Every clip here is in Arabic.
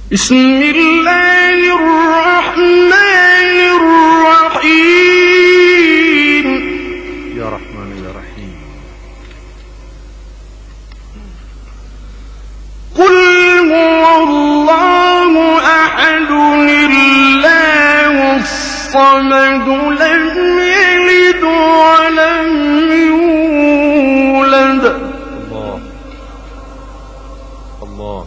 بسم الله الرحمن الرحيم. يا رحمن يا رحيم. قل هو الله أحد الله الصمد لم يلد ولم يولد. الله الله.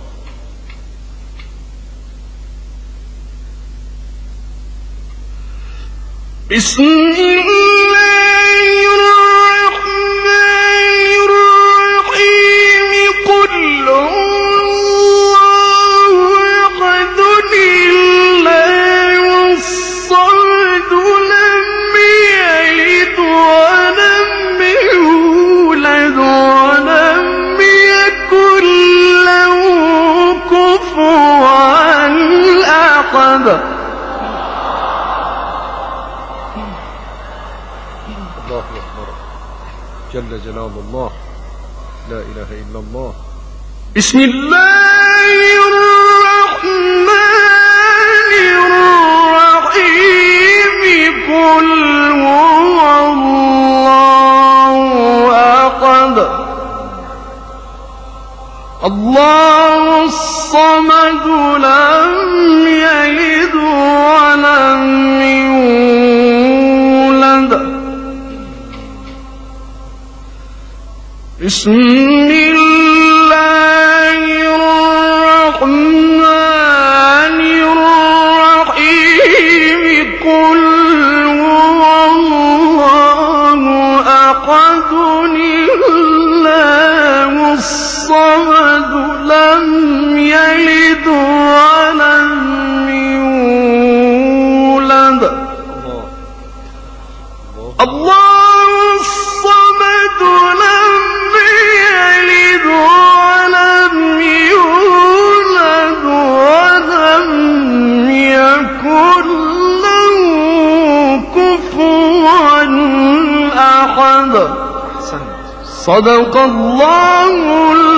بسم الله الرحمن الرحيم. قل الله أحد الله الصمد لم يلد ولم يولد ولم يكن له كفوا أحد. الله أكبر جل جلال الله. لا إله إلا الله. بسم الله الرحمن الرحيم. قل هو الله أحد الله الصمد لم يلد ولم يولد. بسم الله الرحمن الرحيم. قل هو الله أحد الله الصمد لم يلد ولم يولد. الله الصمد لم يلد ولم يولد ولم يكن له كفوا أحد. صدق الله